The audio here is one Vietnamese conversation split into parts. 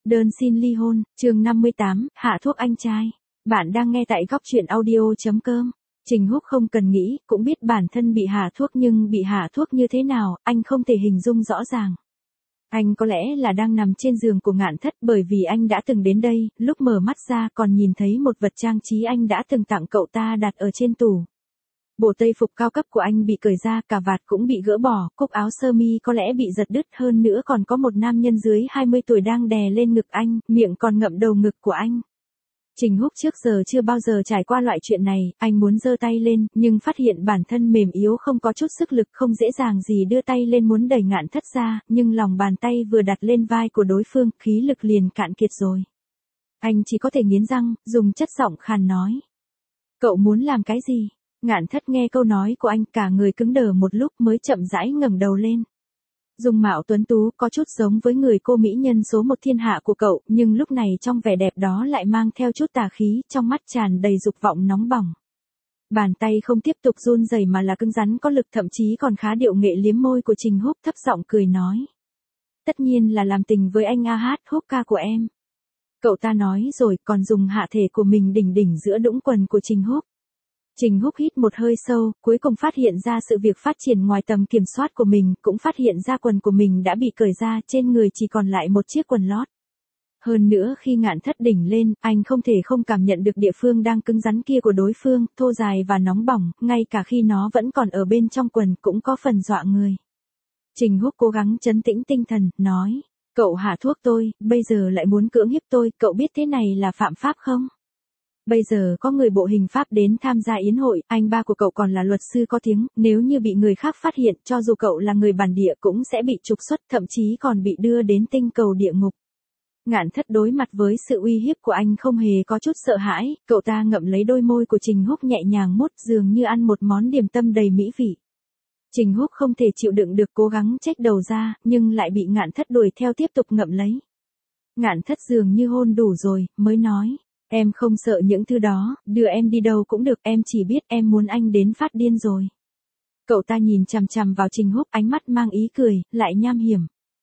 Đơn xin ly hôn, chương 58, hạ thuốc anh trai. Bạn đang nghe tại góc truyện audio.com. Trình Húc không cần nghĩ, cũng biết bản thân bị hạ thuốc, nhưng bị hạ thuốc như thế nào, anh không thể hình dung rõ ràng. Anh có lẽ là đang nằm trên giường của Ngạn Thất, bởi vì anh đã từng đến đây, lúc mở mắt ra còn nhìn thấy một vật trang trí anh đã từng tặng cậu ta đặt ở trên tủ. Bộ tây phục cao cấp của anh bị cởi ra, cà vạt cũng bị gỡ bỏ, cúc áo sơ mi có lẽ bị giật đứt, hơn nữa còn có một nam nhân dưới 20 tuổi đang đè lên ngực anh, miệng còn ngậm đầu ngực của anh. Trình Húc trước giờ chưa bao giờ trải qua loại chuyện này, anh muốn giơ tay lên, nhưng phát hiện bản thân mềm yếu không có chút sức lực, không dễ dàng gì đưa tay lên muốn đẩy Ngạn Thất ra, nhưng lòng bàn tay vừa đặt lên vai của đối phương, khí lực liền cạn kiệt rồi. Anh chỉ có thể nghiến răng, dùng chất giọng khàn nói. Cậu muốn làm cái gì? Ngạn Thất nghe câu nói của anh, cả người cứng đờ một lúc mới chậm rãi ngẩng đầu lên. Dung mạo tuấn tú, có chút giống với người cô mỹ nhân số một thiên hạ của cậu, nhưng lúc này trong vẻ đẹp đó lại mang theo chút tà khí, trong mắt tràn đầy dục vọng nóng bỏng. Bàn tay không tiếp tục run rẩy mà là cứng rắn có lực, thậm chí còn khá điệu nghệ liếm môi của Trình Húc, thấp giọng cười nói. Tất nhiên là làm tình với anh A Húc ca của em. Cậu ta nói rồi còn dùng hạ thể của mình đỉnh giữa đũng quần của Trình Húc. Trình Húc hít một hơi sâu, cuối cùng phát hiện ra sự việc phát triển ngoài tầm kiểm soát của mình, cũng phát hiện ra quần của mình đã bị cởi ra, trên người chỉ còn lại một chiếc quần lót. Hơn nữa khi Ngạn Thất đỉnh lên, anh không thể không cảm nhận được địa phương đang cứng rắn kia của đối phương, thô dài và nóng bỏng, ngay cả khi nó vẫn còn ở bên trong quần cũng có phần dọa người. Trình Húc cố gắng trấn tĩnh tinh thần, nói, cậu hạ thuốc tôi, bây giờ lại muốn cưỡng hiếp tôi, cậu biết thế này là phạm pháp không? Bây giờ có người bộ hình pháp đến tham gia yến hội, anh ba của cậu còn là luật sư có tiếng, nếu như bị người khác phát hiện, cho dù cậu là người bản địa cũng sẽ bị trục xuất, thậm chí còn bị đưa đến tinh cầu địa ngục. Ngạn Thất đối mặt với sự uy hiếp của anh không hề có chút sợ hãi, cậu ta ngậm lấy đôi môi của Trình Húc nhẹ nhàng mút, dường như ăn một món điểm tâm đầy mỹ vị. Trình Húc không thể chịu đựng được, cố gắng chếch đầu ra, nhưng lại bị Ngạn Thất đuổi theo tiếp tục ngậm lấy. Ngạn Thất dường như hôn đủ rồi, mới nói. Em không sợ những thứ đó, đưa em đi đâu cũng được, em chỉ biết em muốn anh đến phát điên rồi. Cậu ta nhìn chằm chằm vào Trình Húc, ánh mắt mang ý cười, lại nham hiểm.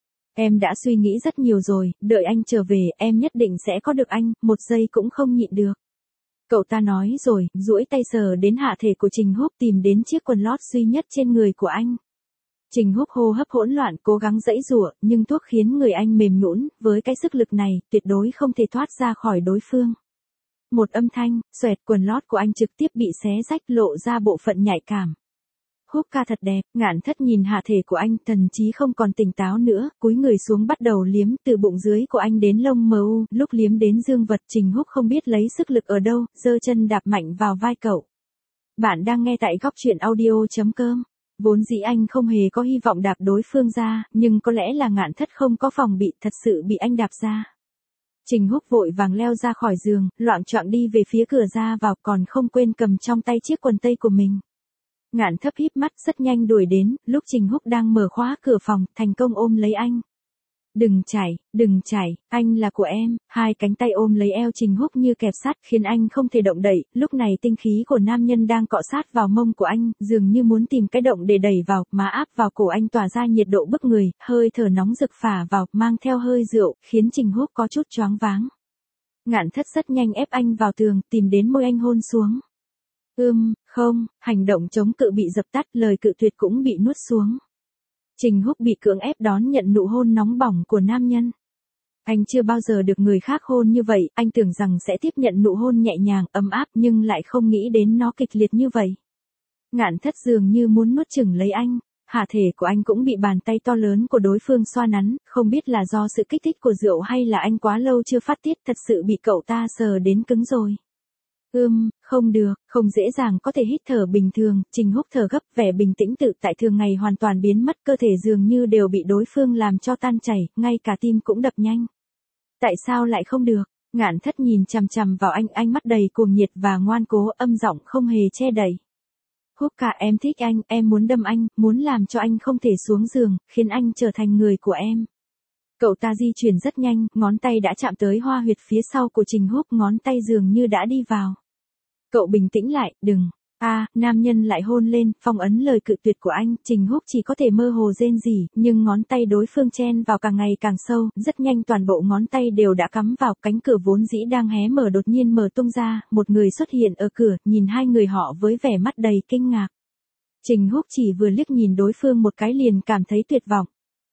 Em đã suy nghĩ rất nhiều rồi, đợi anh trở về, em nhất định sẽ có được anh, một giây cũng không nhịn được. Cậu ta nói rồi, duỗi tay sờ đến hạ thể của Trình Húc, tìm đến chiếc quần lót duy nhất trên người của anh. Trình Húc hô hấp hỗn loạn, cố gắng giãy giụa, nhưng thuốc khiến người anh mềm nhũn, với cái sức lực này, tuyệt đối không thể thoát ra khỏi đối phương. Một âm thanh, xoẹt, quần lót của anh trực tiếp bị xé rách, lộ ra bộ phận nhạy cảm. Húc ca thật đẹp. Ngạn Thất nhìn hạ thể của anh, thần trí không còn tỉnh táo nữa, cúi người xuống bắt đầu liếm từ bụng dưới của anh đến lông mờ u, lúc liếm đến dương vật, Trình Húc không biết lấy sức lực ở đâu, giơ chân đạp mạnh vào vai cậu. Bạn đang nghe tại góc truyện audio.com. Vốn dĩ anh không hề có hy vọng đạp đối phương ra, nhưng có lẽ là Ngạn Thất không có phòng bị, thật sự bị anh đạp ra. Trình Húc vội vàng leo ra khỏi giường, loạng choạng đi về phía cửa ra vào, còn không quên cầm trong tay chiếc quần tây của mình. Ngạn Thất híp mắt rất nhanh đuổi đến, lúc Trình Húc đang mở khóa cửa phòng, thành công ôm lấy anh. Đừng chạy, anh là của em. Hai cánh tay ôm lấy eo Trình Húc như kẹp sắt, khiến anh không thể động đậy, lúc này tinh khí của nam nhân đang cọ sát vào mông của anh, dường như muốn tìm cái động để đẩy vào, má áp vào cổ anh tỏa ra nhiệt độ bức người, hơi thở nóng rực phả vào, mang theo hơi rượu, khiến Trình Húc có chút choáng váng. Ngạn Thất rất nhanh ép anh vào tường, tìm đến môi anh hôn xuống. Không, hành động chống cự bị dập tắt, lời cự tuyệt cũng bị nuốt xuống. Trình Húc bị cưỡng ép đón nhận nụ hôn nóng bỏng của nam nhân. Anh chưa bao giờ được người khác hôn như vậy, anh tưởng rằng sẽ tiếp nhận nụ hôn nhẹ nhàng, ấm áp, nhưng lại không nghĩ đến nó kịch liệt như vậy. Ngạn Thất dường như muốn nuốt chửng lấy anh, hạ thể của anh cũng bị bàn tay to lớn của đối phương xoa nắn, không biết là do sự kích thích của rượu hay là anh quá lâu chưa phát tiết, thật sự bị cậu ta sờ đến cứng rồi. Không được, không dễ dàng có thể hít thở bình thường, Trình Húc thở gấp, vẻ bình tĩnh tự tại thường ngày hoàn toàn biến mất, cơ thể dường như đều bị đối phương làm cho tan chảy, ngay cả tim cũng đập nhanh. Tại sao lại không được? Ngạn Thất nhìn chằm chằm vào anh, ánh mắt đầy cuồng nhiệt và ngoan cố, âm giọng không hề che đậy. Húc ca, em thích anh, em muốn đâm anh, muốn làm cho anh không thể xuống giường, khiến anh trở thành người của em. Cậu ta di chuyển rất nhanh, ngón tay đã chạm tới hoa huyệt phía sau của Trình Húc, ngón tay dường như đã đi vào. Cậu bình tĩnh lại, đừng. Nam nhân lại hôn lên, phong ấn lời cự tuyệt của anh, Trình Húc chỉ có thể mơ hồ rên rỉ, nhưng ngón tay đối phương chen vào càng ngày càng sâu, rất nhanh toàn bộ ngón tay đều đã cắm vào, cánh cửa vốn dĩ đang hé mở đột nhiên mở tung ra, một người xuất hiện ở cửa, nhìn hai người họ với vẻ mắt đầy kinh ngạc. Trình Húc chỉ vừa liếc nhìn đối phương một cái liền cảm thấy tuyệt vọng.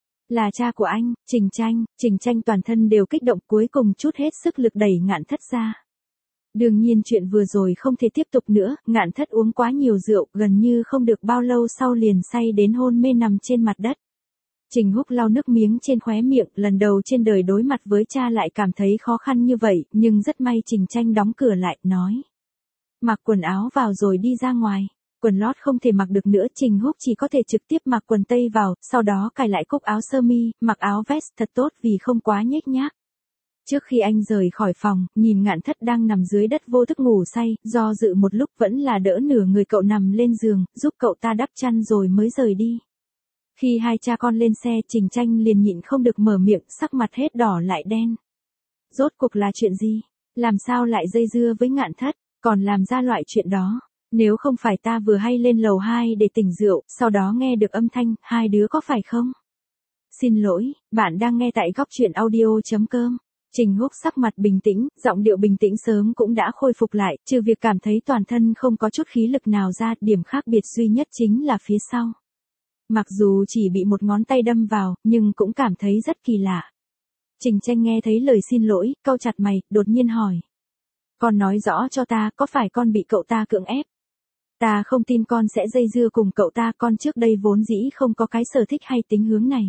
Là cha của anh, Trình Tranh toàn thân đều kích động, cuối cùng chút hết sức lực đẩy Ngạn Thất ra. Đương nhiên chuyện vừa rồi không thể tiếp tục nữa, Ngạn Thất uống quá nhiều rượu, gần như không được bao lâu sau liền say đến hôn mê nằm trên mặt đất. Trình Húc lau nước miếng trên khóe miệng, lần đầu trên đời đối mặt với cha lại cảm thấy khó khăn như vậy, nhưng rất may Trình Tranh đóng cửa lại, nói. Mặc quần áo vào rồi đi ra ngoài. Quần lót không thể mặc được nữa, Trình Húc chỉ có thể trực tiếp mặc quần tây vào, sau đó cài lại cúc áo sơ mi, mặc áo vest thật tốt vì không quá nhếch nhác. Trước khi anh rời khỏi phòng, nhìn Ngạn Thất đang nằm dưới đất vô thức ngủ say, do dự một lúc vẫn là đỡ nửa người cậu nằm lên giường, giúp cậu ta đắp chăn rồi mới rời đi. Khi hai cha con lên xe, Trình Tranh liền nhịn không được mở miệng, sắc mặt hết đỏ lại đen. Rốt cuộc là chuyện gì? Làm sao lại dây dưa với Ngạn Thất, còn làm ra loại chuyện đó? Nếu không phải ta vừa hay lên lầu 2 để tỉnh rượu, sau đó nghe được âm thanh, hai đứa có phải không? Xin lỗi, bạn đang nghe tại góc truyện audio.com. Trình Húc sắc mặt bình tĩnh, giọng điệu bình tĩnh sớm cũng đã khôi phục lại, trừ việc cảm thấy toàn thân không có chút khí lực nào ra, điểm khác biệt duy nhất chính là phía sau. Mặc dù chỉ bị một ngón tay đâm vào, nhưng cũng cảm thấy rất kỳ lạ. Trình Tranh nghe thấy lời xin lỗi, cau chặt mày, đột nhiên hỏi. Con nói rõ cho ta, có phải con bị cậu ta cưỡng ép? Ta không tin con sẽ dây dưa cùng cậu ta, con trước đây vốn dĩ không có cái sở thích hay tính hướng này.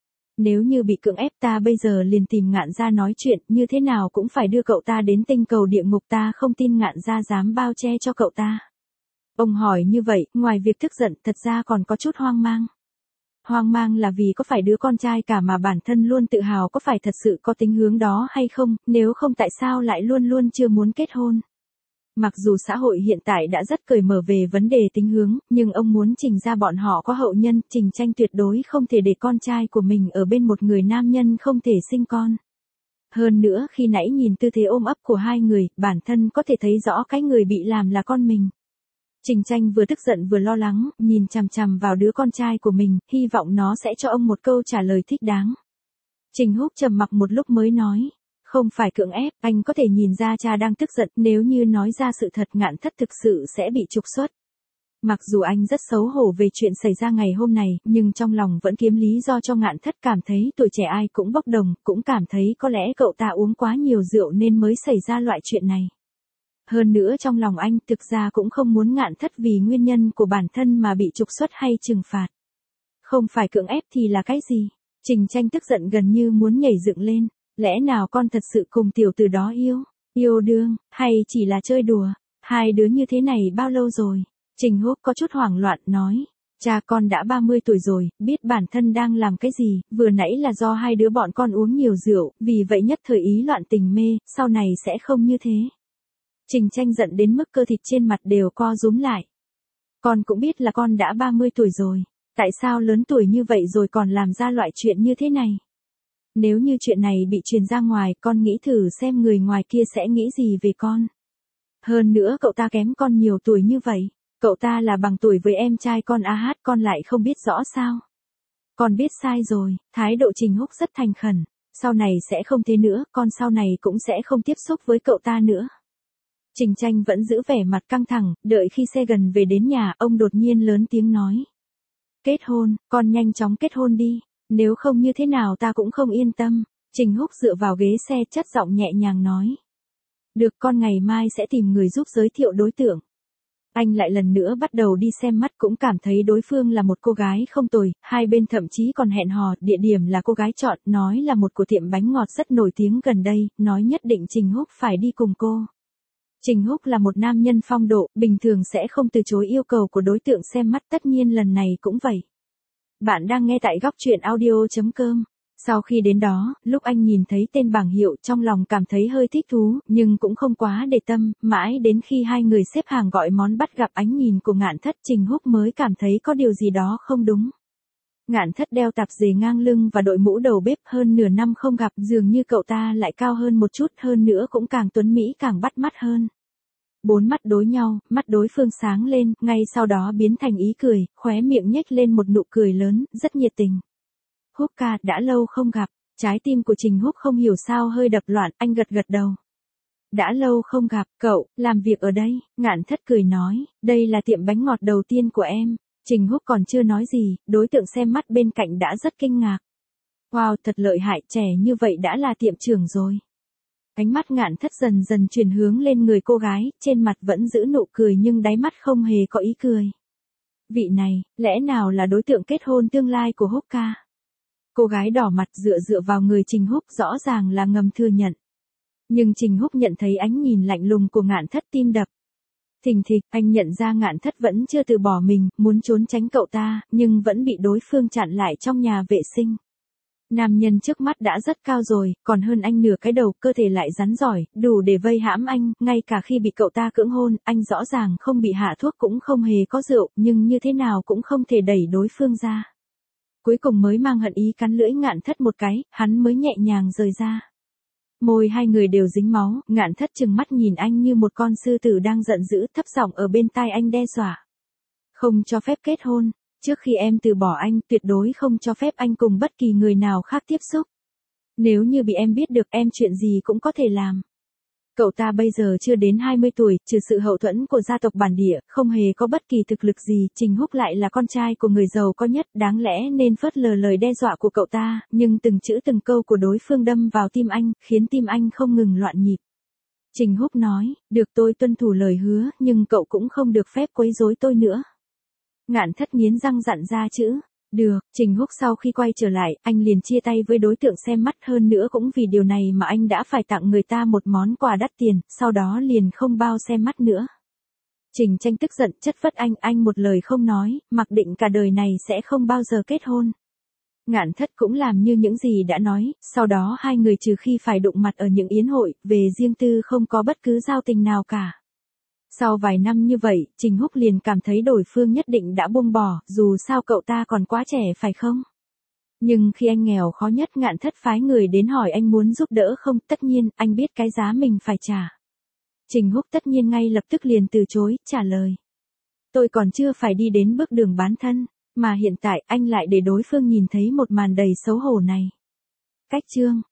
Nếu như bị cưỡng ép ta bây giờ liền tìm Ngạn gia nói chuyện, như thế nào cũng phải đưa cậu ta đến tinh cầu địa ngục, ta không tin Ngạn gia dám bao che cho cậu ta. Ông hỏi như vậy, ngoài việc tức giận, thật ra còn có chút hoang mang. Hoang mang là vì có phải đứa con trai cả mà bản thân luôn tự hào có phải thật sự có tính hướng đó hay không, nếu không tại sao lại luôn luôn chưa muốn kết hôn. Mặc dù xã hội hiện tại đã rất cởi mở về vấn đề tính hướng, nhưng ông muốn Trình gia bọn họ có hậu nhân, Trình Tranh tuyệt đối không thể để con trai của mình ở bên một người nam nhân không thể sinh con. Hơn nữa khi nãy nhìn tư thế ôm ấp của hai người, bản thân có thể thấy rõ cái người bị làm là con mình. Trình Tranh vừa tức giận vừa lo lắng, nhìn chằm chằm vào đứa con trai của mình, hy vọng nó sẽ cho ông một câu trả lời thích đáng. Trình Húc trầm mặc một lúc mới nói. Không phải cưỡng ép, anh có thể nhìn ra cha đang tức giận, nếu như nói ra sự thật Ngạn Thất thực sự sẽ bị trục xuất. Mặc dù anh rất xấu hổ về chuyện xảy ra ngày hôm này, nhưng trong lòng vẫn kiếm lý do cho Ngạn Thất cảm thấy tuổi trẻ ai cũng bốc đồng, cũng cảm thấy có lẽ cậu ta uống quá nhiều rượu nên mới xảy ra loại chuyện này. Hơn nữa trong lòng anh thực ra cũng không muốn Ngạn Thất vì nguyên nhân của bản thân mà bị trục xuất hay trừng phạt. Không phải cưỡng ép thì là cái gì? Trình Tranh tức giận gần như muốn nhảy dựng lên. Lẽ nào con thật sự cùng tiểu tử đó yêu đương, hay chỉ là chơi đùa? Hai đứa như thế này bao lâu rồi? Trình Húc có chút hoảng loạn nói. Cha con đã 30 tuổi rồi, biết bản thân đang làm cái gì, vừa nãy là do hai đứa bọn con uống nhiều rượu, vì vậy nhất thời ý loạn tình mê, sau này sẽ không như thế. Trình Tranh giận đến mức cơ thịt trên mặt đều co rúm lại. Con cũng biết là con đã 30 tuổi rồi, tại sao lớn tuổi như vậy rồi còn làm ra loại chuyện như thế này? Nếu như chuyện này bị truyền ra ngoài, con nghĩ thử xem người ngoài kia sẽ nghĩ gì về con. Hơn nữa cậu ta kém con nhiều tuổi như vậy. Cậu ta là bằng tuổi với em trai con con lại không biết rõ sao. Con biết sai rồi, thái độ Trình Húc rất thành khẩn. Sau này sẽ không thế nữa, con sau này cũng sẽ không tiếp xúc với cậu ta nữa. Trình Tranh vẫn giữ vẻ mặt căng thẳng, đợi khi xe gần về đến nhà, ông đột nhiên lớn tiếng nói. Kết hôn, con nhanh chóng kết hôn đi. Nếu không như thế nào ta cũng không yên tâm. Trình Húc dựa vào ghế xe chất giọng nhẹ nhàng nói. Được, con ngày mai sẽ tìm người giúp giới thiệu đối tượng. Anh lại lần nữa bắt đầu đi xem mắt, cũng cảm thấy đối phương là một cô gái không tồi, hai bên thậm chí còn hẹn hò, địa điểm là cô gái chọn, nói là một của tiệm bánh ngọt rất nổi tiếng gần đây, nói nhất định Trình Húc phải đi cùng cô. Trình Húc là một nam nhân phong độ, bình thường sẽ không từ chối yêu cầu của đối tượng xem mắt, tất nhiên lần này cũng vậy. Bạn đang nghe tại góc truyện audio.com. Sau khi đến đó, lúc anh nhìn thấy tên bảng hiệu trong lòng cảm thấy hơi thích thú, nhưng cũng không quá để tâm, mãi đến khi hai người xếp hàng gọi món bắt gặp ánh nhìn của Ngạn Thất, Trình Húc mới cảm thấy có điều gì đó không đúng. Ngạn Thất đeo tạp dề ngang lưng và đội mũ đầu bếp, hơn nửa năm không gặp, dường như cậu ta lại cao hơn một chút, hơn nữa cũng càng tuấn mỹ càng bắt mắt hơn. Bốn mắt đối nhau, mắt đối phương sáng lên, ngay sau đó biến thành ý cười, khóe miệng nhếch lên một nụ cười lớn, rất nhiệt tình. Húc ca, đã lâu không gặp, trái tim của Trình Húc không hiểu sao hơi đập loạn, anh gật gật đầu. Đã lâu không gặp, cậu, làm việc ở đây, Ngạn Thất cười nói, đây là tiệm bánh ngọt đầu tiên của em. Trình Húc còn chưa nói gì, đối tượng xem mắt bên cạnh đã rất kinh ngạc. Wow, thật lợi hại, trẻ như vậy đã là tiệm trưởng rồi. Ánh mắt Ngạn Thất dần dần chuyển hướng lên người cô gái, trên mặt vẫn giữ nụ cười nhưng đáy mắt không hề có ý cười. Vị này, lẽ nào là đối tượng kết hôn tương lai của Húc ca? Cô gái đỏ mặt dựa vào người Trình Húc rõ ràng là ngầm thừa nhận. Nhưng Trình Húc nhận thấy ánh nhìn lạnh lùng của Ngạn Thất tim đập. Thình thịch, anh nhận ra Ngạn Thất vẫn chưa từ bỏ mình, muốn trốn tránh cậu ta, nhưng vẫn bị đối phương chặn lại trong nhà vệ sinh. Nam nhân trước mắt đã rất cao rồi, còn hơn anh nửa cái đầu, cơ thể lại rắn giỏi, đủ để vây hãm anh, ngay cả khi bị cậu ta cưỡng hôn, anh rõ ràng không bị hạ thuốc cũng không hề có rượu, nhưng như thế nào cũng không thể đẩy đối phương ra. Cuối cùng mới mang hận ý cắn lưỡi Ngạn Thất một cái, hắn mới nhẹ nhàng rời ra. Môi hai người đều dính máu, Ngạn Thất trừng mắt nhìn anh như một con sư tử đang giận dữ, thấp giọng ở bên tai anh đe dọa. Không cho phép kết hôn, trước khi em từ bỏ anh, tuyệt đối không cho phép anh cùng bất kỳ người nào khác tiếp xúc. Nếu như bị em biết được em chuyện gì cũng có thể làm. Cậu ta bây giờ chưa đến 20 tuổi, trừ sự hậu thuẫn của gia tộc bản địa, không hề có bất kỳ thực lực gì, Trình Húc lại là con trai của người giàu có nhất, đáng lẽ nên phớt lờ lời đe dọa của cậu ta, nhưng từng chữ từng câu của đối phương đâm vào tim anh, khiến tim anh không ngừng loạn nhịp. Trình Húc nói, được tôi tuân thủ lời hứa, nhưng cậu cũng không được phép quấy rối tôi nữa. Ngạn Thất nghiến răng dặn ra chữ. Được, Trình Húc sau khi quay trở lại, anh liền chia tay với đối tượng xem mắt, hơn nữa cũng vì điều này mà anh đã phải tặng người ta một món quà đắt tiền, sau đó liền không bao xem mắt nữa. Trình Tranh tức giận chất vấn anh một lời không nói, mặc định cả đời này sẽ không bao giờ kết hôn. Ngạn Thất cũng làm như những gì đã nói, sau đó hai người trừ khi phải đụng mặt ở những yến hội, về riêng tư không có bất cứ giao tình nào cả. Sau vài năm như vậy, Trình Húc liền cảm thấy đối phương nhất định đã buông bỏ, dù sao cậu ta còn quá trẻ phải không? Nhưng khi anh nghèo khó nhất, Ngạn Thất phái người đến hỏi anh muốn giúp đỡ không, tất nhiên, anh biết cái giá mình phải trả. Trình Húc tất nhiên ngay lập tức liền từ chối, trả lời. Tôi còn chưa phải đi đến bước đường bán thân, mà hiện tại anh lại để đối phương nhìn thấy một màn đầy xấu hổ này. Cách chương